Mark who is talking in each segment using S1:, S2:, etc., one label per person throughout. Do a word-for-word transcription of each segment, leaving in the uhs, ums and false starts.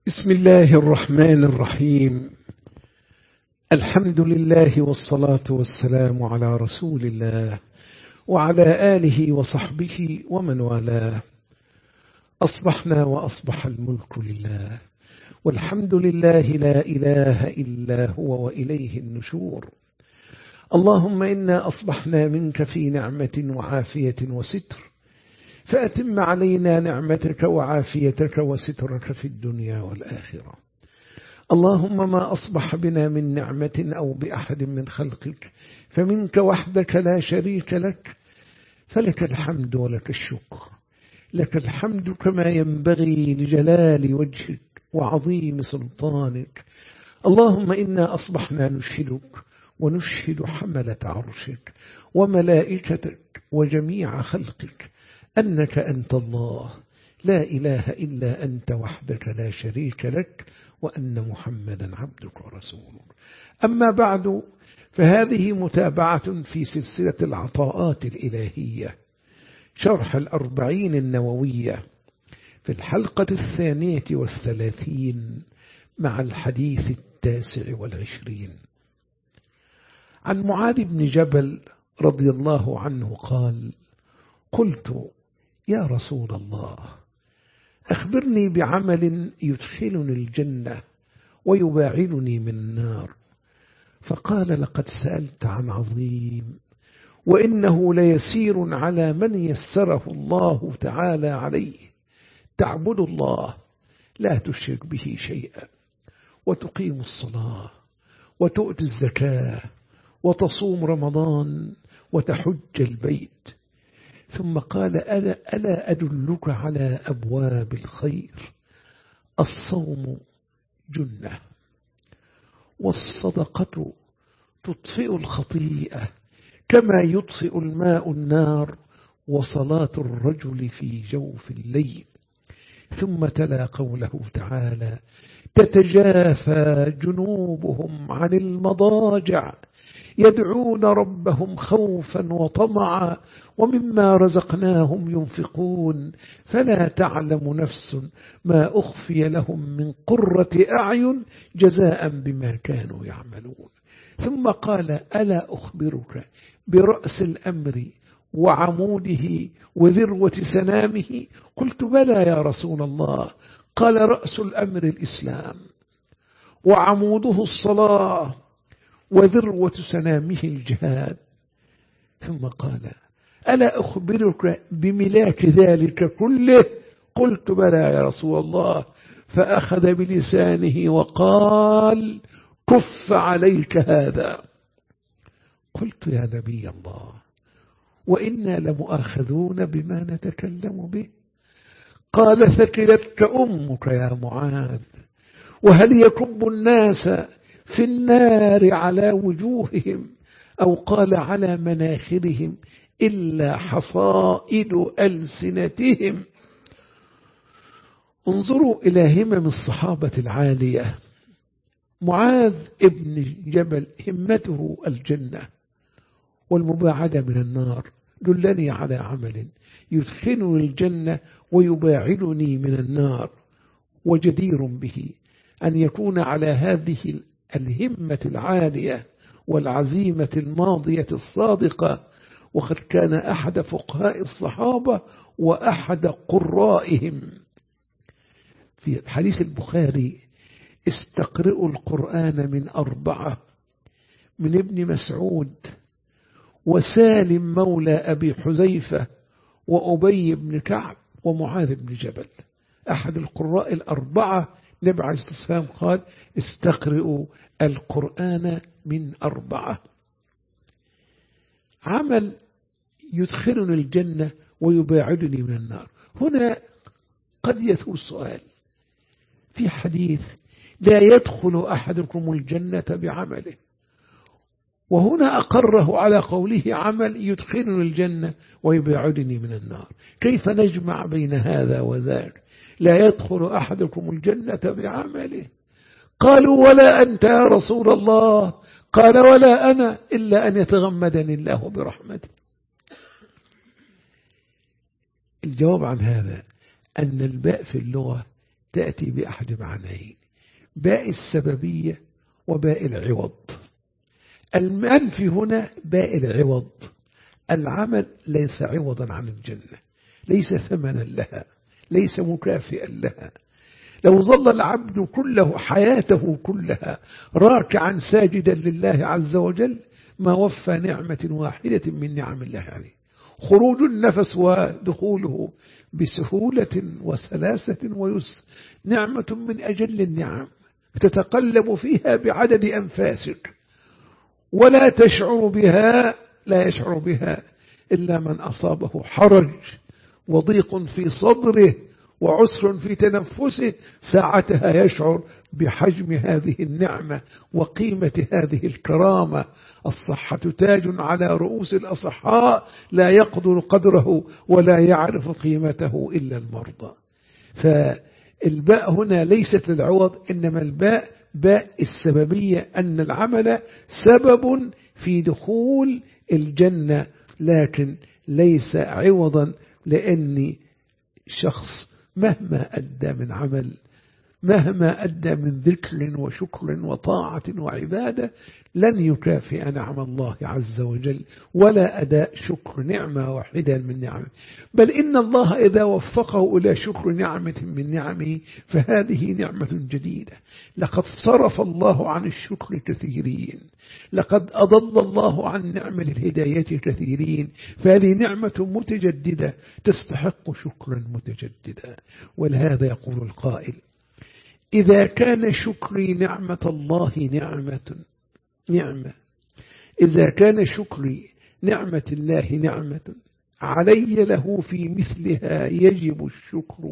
S1: بسم الله الرحمن الرحيم. الحمد لله والصلاة والسلام على رسول الله وعلى آله وصحبه ومن والاه. أصبحنا وأصبح الملك لله، والحمد لله لا إله إلا هو وإليه النشور. اللهم إنا أصبحنا منك في نعمة وعافية وستر، فأتم علينا نعمتك وعافيتك وسترك في الدنيا والآخرة. اللهم ما أصبح بنا من نعمة أو بأحد من خلقك فمنك وحدك لا شريك لك، فلك الحمد ولك الشكر. لك الحمد كما ينبغي لجلال وجهك وعظيم سلطانك. اللهم إنا أصبحنا نشهدك ونشهد حملة عرشك وملائكتك وجميع خلقك أنك أنت الله لا إله إلا أنت وحدك لا شريك لك، وأن محمدا عبدك ورسولك. أما بعد، فهذه متابعة في سلسلة العطاءات الإلهية، شرح الأربعين النووية، في الحلقة الثانية والثلاثين مع الحديث التاسع والعشرين. عن معاذ بن جبل رضي الله عنه قال: قلت: يا رسول الله، أخبرني بعمل يدخلني الجنة ويباعدني من النار. فقال: لقد سألت عن عظيم، وإنه ليسير على من يسره الله تعالى عليه. تعبد الله لا تشرك به شيئا، وتقيم الصلاة، وتؤتي الزكاة، وتصوم رمضان، وتحج البيت. ثم قال: ألا, ألا أدلك على أبواب الخير؟ الصوم جنة، والصدقة تطفئ الخطيئة كما يطفئ الماء النار، وصلاة الرجل في جوف الليل. ثم تلا قوله تعالى: تتجافى جنوبهم عن المضاجع يدعون ربهم خوفا وطمعا ومما رزقناهم ينفقون فلا تعلم نفس ما أخفي لهم من قرة أعين جزاء بما كانوا يعملون. ثم قال: ألا أخبرك برأس الأمر وعموده وذروة سنامه؟ قلت: بلى يا رسول الله. قال: رأس الأمر الإسلام، وعموده الصلاة، وذروة سنامه الجهاد. ثم قال: ألا أخبرك بملاك ذلك كله؟ قلت: بلى يا رسول الله. فأخذ بلسانه وقال: كف عليك هذا. قلت: يا نبي الله، وإنا لمؤاخذون بما نتكلم به. قال: ثكلتك أمك يا معاذ، وهل يكب الناس في النار على وجوههم، أو قال على مناخرهم، إلا حصائد ألسنتهم. انظروا إلى همم الصحابة العالية. معاذ ابن جبل همته الجنة والمباعدة من النار. دلني على عمل يدخلني الجنة ويباعدني من النار. وجدير به أن يكون على هذه الهمة العالية والعزيمة الماضية الصادقة. وقد كان أحد فقهاء الصحابة وأحد قرائهم. في حديث البخاري: استقرئوا القرآن من أربعة: من ابن مسعود، وسالم مولى أبي حذيفة، وأبي بن كعب، ومعاذ بن جبل. أحد القراء الأربعة النبي عليه الصلاة والسلام قال: استقرئوا القرآن من أربعة. عمل يدخلني الجنة ويباعدني من النار. هنا قد يثور السؤال في حديث: لا يدخل أحدكم الجنة بعمله، وهنا أقره على قوله عمل يدخلني الجنة ويباعدني من النار. كيف نجمع بين هذا وذاك؟ لا يدخل أحدكم الجنة بعمله. قالوا: ولا أنت يا رسول الله؟ قال: ولا أنا، إلا أن يتغمدني الله برحمته. الجواب عن هذا أن الباء في اللغة تأتي بأحد معنيين: باء السببية وباء العوض. المنفي هنا باء العوض، العمل ليس عوضا عن الجنة، ليس ثمنا لها، ليس مكافئا لها. لو ظل العبد كله حياته كلها راكعا ساجدا لله عز وجل ما وفى نعمة واحدة من نعم الله عليه. خروج النفس ودخوله بسهولة وسلاسة ويسر نعمة من أجل النعم، تتقلب فيها بعدد أنفاسك ولا تشعر بها، لا يشعر بها إلا من أصابه حرج وضيق في صدره وعسر في تنفسه، ساعتها يشعر بحجم هذه النعمة وقيمة هذه الكرامة. الصحة تاج على رؤوس الأصحاء لا يقدر قدره ولا يعرف قيمته إلا المرضى. فالباء هنا ليست للعوض، إنما الباء باء السببية، أن العمل سبب في دخول الجنة لكن ليس عوضا، لأن شخص مهما أدى من عمل، مهما أدى من ذكر وشكر وطاعة وعبادة، لن يكافئ نعم الله عز وجل ولا أداء شكر نعمة واحدة من نعمه، بل إن الله إذا وفقه إلى شكر نعمة من نعمه فهذه نعمة جديدة. لقد صرف الله عن الشكر كثيرين، لقد أضل الله عن نعمة الهداية كثيرين، فهذه نعمة متجددة تستحق شكرا متجددا. ولهذا يقول القائل: إذا كان شكري نعمة الله نعمة نعمة إذا كان شكري نعمة الله نعمة علي له في مثلها يجب الشكر،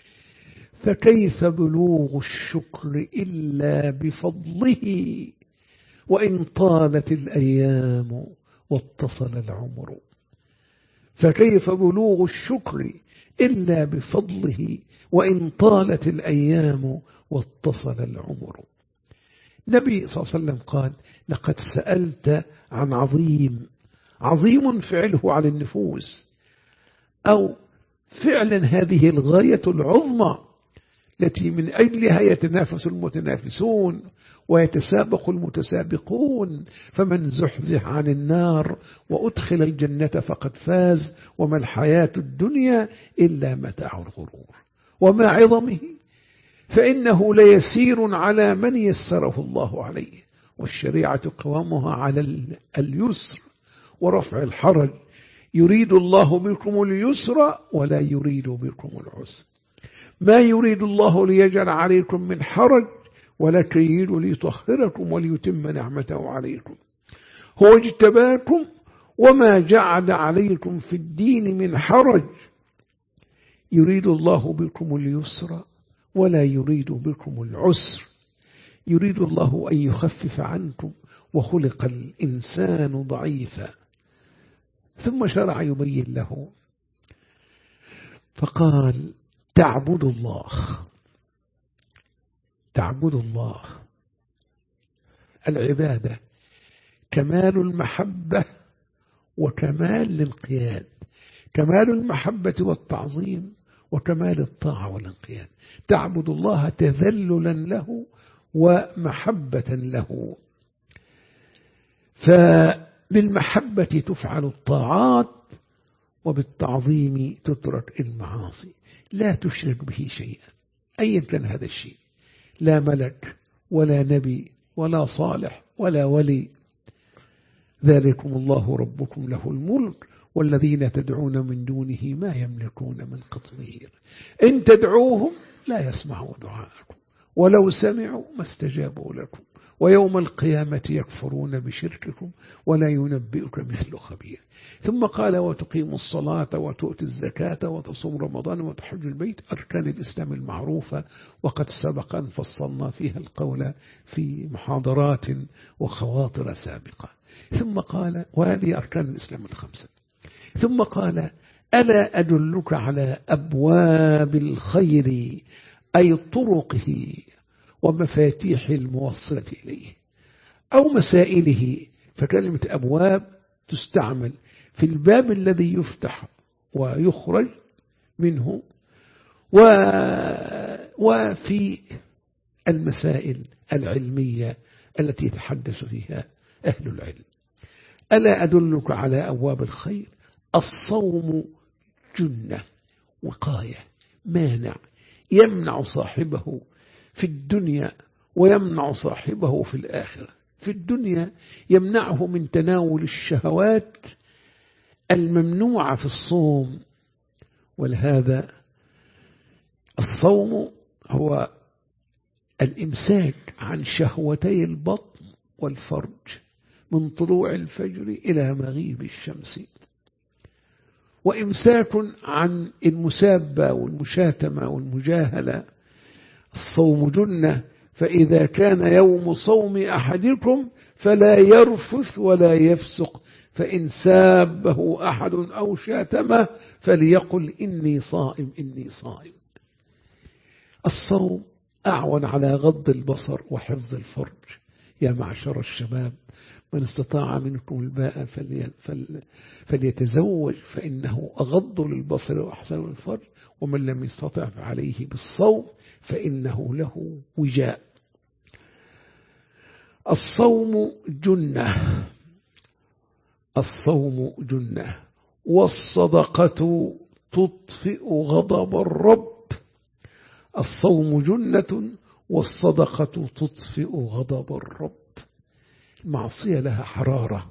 S1: فكيف بلوغ الشكر إلا بفضله وإن طالت الأيام واتصل العمر. فكيف بلوغ الشكر إلا بفضله وإن طالت الأيام واتصل العمر. النبي صلى الله عليه وسلم قال: لقد سألت عن عظيم، عظيم فعله على النفوس، أو فعلا هذه الغاية العظمى التي من أجلها يتنافس المتنافسون ويتسابق المتسابقون، فمن زحزح عن النار وأدخل الجنة فقد فاز، وما الحياة الدنيا إلا متاع الغرور. وما عظمه فإنه ليسير على من يسره الله عليه، والشريعة قوامها على اليسر ورفع الحرج. يريد الله بكم اليسر ولا يريد بكم العسر. ما يريد الله ليجعل عليكم من حرج ولكن يريد ليطهركم وليتم نعمته عليكم. هو اجتباكم وما جعل عليكم في الدين من حرج. يريد الله بكم اليسر ولا يريد بكم العسر. يريد الله أن يخفف عنكم وخلق الإنسان ضعيفا. ثم شرع يبين له فقال: تعبد الله، تعبد الله. العبادة كمال المحبة وكمال الانقياد، كمال المحبة والتعظيم وكمال الطاعة والانقياد. تعبد الله تذللا له ومحبة له. فبالمحبة تفعل الطاعات وبالتعظيم تترك المعاصي. لا تشرك به شيئا أيا كان هذا الشيء، لا ملك ولا نبي ولا صالح ولا ولي. ذلكم الله ربكم له الملك والذين تدعون من دونه ما يملكون من قطمير. إن تدعوهم لا يسمعوا دعاءكم ولو سمعوا ما استجابوا لكم ويوم القيامة يكفرون بشرككم ولا ينبئك مثل خبير. ثم قال: وتقيم الصلاة وتؤتي الزكاة وتصوم رمضان وتحج البيت، أركان الإسلام المعروفة، وقد سبق أن فصلنا فيها القول في محاضرات وخواطر سابقة. ثم قال: وهذه أركان الإسلام الخمسة. ثم قال: ألا أدلك على أبواب الخير، أي طرقه ومفاتيح الموصلة إليه أو مسائله. فكلمة أبواب تستعمل في الباب الذي يفتح ويخرج منه، وفي وفي المسائل العلمية التي يتحدث فيها أهل العلم. ألا أدلك على أبواب الخير؟ الصوم جنة، وقاية، مانع، يمنع صاحبه في الدنيا ويمنع صاحبه في الآخرة. في الدنيا يمنعه من تناول الشهوات الممنوعة في الصوم، ولهذا الصوم هو الإمساك عن شهوتي البطن والفرج من طلوع الفجر إلى مغيب الشمس، وإمساك عن المسابة والمشاتمة والمجاهلة. الصوم جنة، فإذا كان يوم صوم أحدكم فلا يرفث ولا يفسق، فإن سابه أحد أو شاتمه فليقل إني صائم إني صائم. الصوم أعون على غض البصر وحفظ الفرج. يا معشر الشباب، من استطاع منكم الباء فليتزوج فإنه أغض للبصر وأحسن للفرج، ومن لم يستطع فعليه بالصوم فإنه له وجاء. الصوم جنة، الصوم جنة، والصدقة تطفئ غضب الرب. الصوم جنة والصدقة تطفئ غضب الرب. المعصية لها حرارة،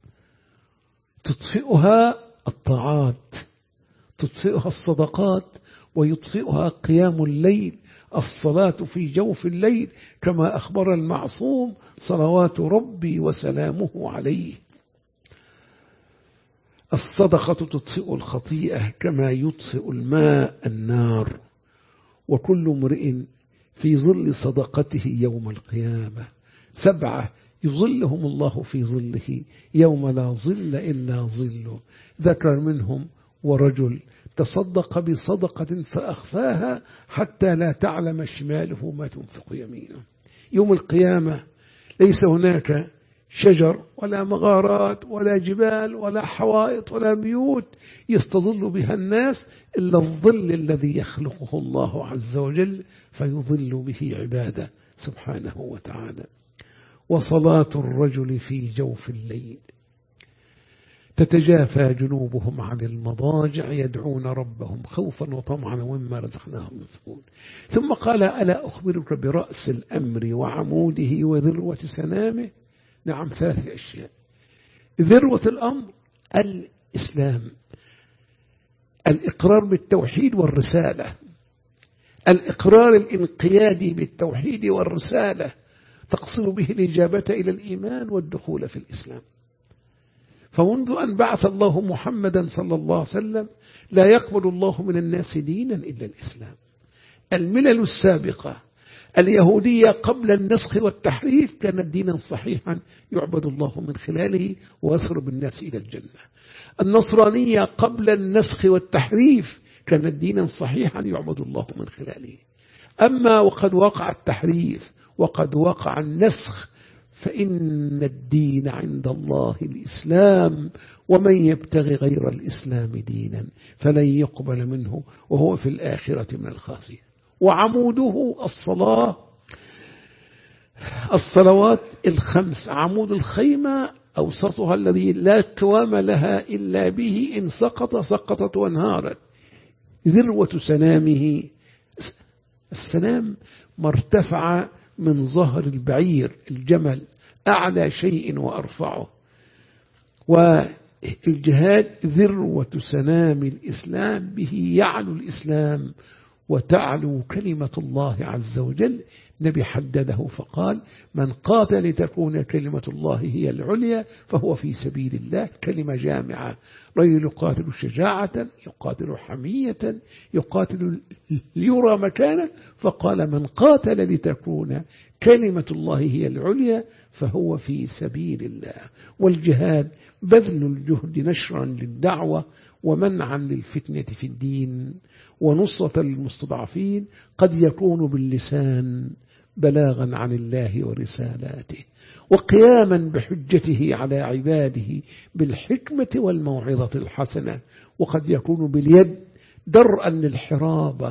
S1: تطفئها الطاعات، تطفئها الصدقات، ويطفئها قيام الليل، الصلاة في جوف الليل، كما أخبر المعصوم صلوات ربي وسلامه عليه. الصدقة تطفئ الخطيئة كما يطفئ الماء النار. وكل امرئ في ظل صدقته يوم القيامة سبعة يظلهم الله في ظله يوم لا ظل إلا ظله، ذكر منهم ورجل تصدق بصدقة فأخفاها حتى لا تعلم شماله ما تنفق يمينه. يوم القيامة ليس هناك شجر ولا مغارات ولا جبال ولا حوائط ولا بيوت يستظل بها الناس إلا الظل الذي يخلقه الله عز وجل فيظل به عباده سبحانه وتعالى. وصلاة الرجل في جوف الليل تتجافى جنوبهم عن المضاجع يدعون ربهم خوفا وطمعا ومما رزقناهم ينفقون. ثم قال ألا أخبرك برأس الأمر وعموده وذروة سنامه؟ نعم، ثلاث أشياء. ذروة الأمر الإسلام، الإقرار بالتوحيد والرسالة، الإقرار الانقيادي بالتوحيد والرسالة تقصد به الإجابة إلى الإيمان والدخول في الإسلام. فمنذ أن بعث الله محمدا صلى الله عليه وسلم لا يقبل الله من الناس دينا إلا الإسلام. الملل السابقة اليهودية قبل النسخ والتحريف كانت دينا صحيحا يعبد الله من خلاله ويصرف الناس إلى الجنة. النصرانية قبل النسخ والتحريف كانت دينا صحيحا يعبد الله من خلاله. أما وقد وقع التحريف وقد وقع النسخ فإن الدين عند الله الإسلام، ومن يبتغي غير الإسلام دينا فلن يقبل منه وهو في الآخرة من الخاسرين. وعموده الصلاة، الصلوات الخمس، عمود الخيمة أوسطها الذي لا قوام لها إلا به، إن سقط سقطت وانهارت. ذروة سنامه، السنام مرتفع من ظهر البعير الجمل، أعلى شيء وأرفعه. والجهاد ذروة سنام الإسلام، به يعلو الإسلام وتعلو كلمة الله عز وجل. نبي حدده فقال من قاتل لتكون كلمة الله هي العليا فهو في سبيل الله. كلمة جامعة، رجل يقاتل شجاعة، يقاتل حمية، يقاتل ليرى مكانه، فقال من قاتل لتكون كلمة الله هي العليا فهو في سبيل الله. والجهاد بذل الجهد نشرا للدعوة ومنعا للفتنة في الدين ونصرة للمستضعفين، قد يكون باللسان بلاغا عن الله ورسالاته، وقياما بحجته على عباده بالحكمة والموعظة الحسنة، وقد يكون باليد درءا للحرابة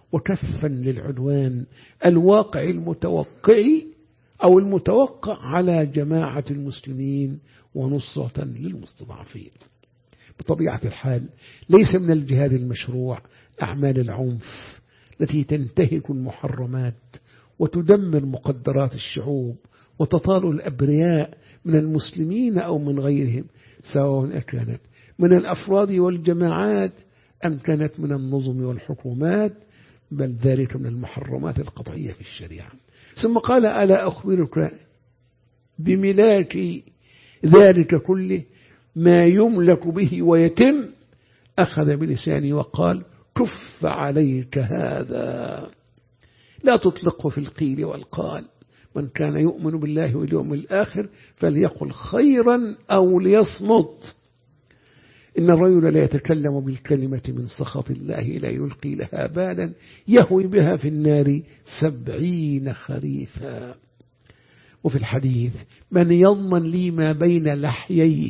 S1: وكفا للعدوان الواقع المتوقع أو المتوقع على جماعة المسلمين ونصرة للمستضعفين. بطبيعة الحال ليس من الجهاد المشروع أعمال العنف التي تنتهك المحرمات وتدمر مقدرات الشعوب وتطال الأبرياء من المسلمين أو من غيرهم، سواء كانت من الأفراد والجماعات أم كانت من النظم والحكومات، بل ذلك من المحرمات القطعية في الشريعة. ثم قال: ألا أخبرك بملاك ذلك كله ما يملك به ويتم؟ أخذ بلساني وقال: كف عليك هذا، لا تطلقه في القيل والقال، من كان يؤمن بالله واليوم الآخر فليقل خيرا أو ليصمت، إن الرجل لا يتكلم بالكلمة من سخط الله لا يلقي لها بالا يهوي بها في النار سبعين خريفا. وفي الحديث: من يضمن لي ما بين لحييه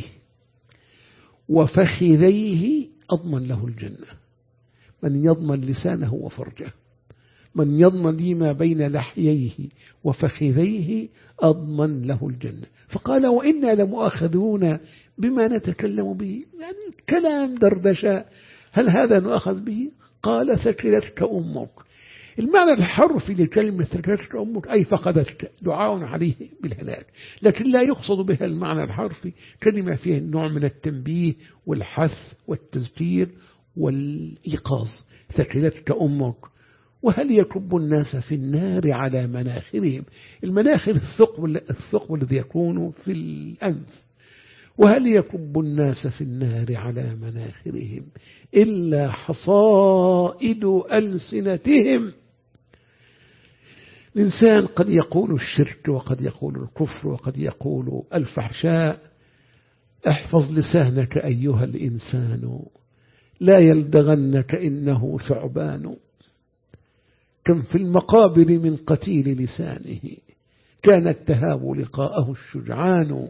S1: وفخذيه أضمن له الجنة. من يضمن لسانه وفرجه، من يضمن لي ما بين لحييه وفخذيه أضمن له الجنة. فقال: وإنا لمؤاخذون بما نتكلم به، يعني كلام دردشة، هل هذا نؤخذ به؟ قال: ثكلتك أمك. المعنى الحرفي لكلمة ثكلتك أمك أي فقدتك، دعاء عليه بالهلاك، لكن لا يقصد بها المعنى الحرفي، كلمة فيها نوع من التنبيه والحث والتذكير والإيقاظ. ثكلتك أمك. وهل يكب الناس في النار على مناخرهم؟ المناخر الثقب, الثقب الذي يكون في الأنف. وهل يكب الناس في النار على مناخرهم إلا حصائد ألسنتهم؟ الإنسان قد يقول الشرك وقد يقول الكفر وقد يقول الفحشاء. احفظ لسانك أيها الإنسان لا يلدغنك إنه ثعبان. كم في المقابر من قتيل لسانه كان التهاب لقاءه الشجعان.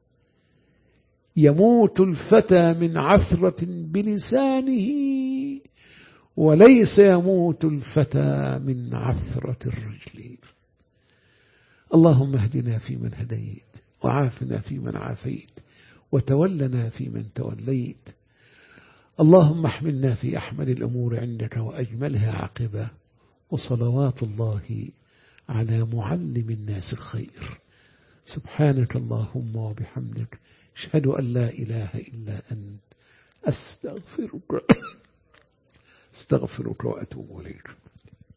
S1: يموت الفتى من عثرة بلسانه وليس يموت الفتى من عثرة الرجل. اللهم اهدنا فيمن هديت، وعافنا فيمن عافيت، وتولنا فيمن توليت. اللهم احملنا في أحمل الأمور عندك وأجملها عاقبة، وصلوات الله على معلم الناس الخير. سبحانك اللهم وبحمدك، أشهد أن لا إله إلا أنت، أستغفرك أستغفرك وأتوب إليك.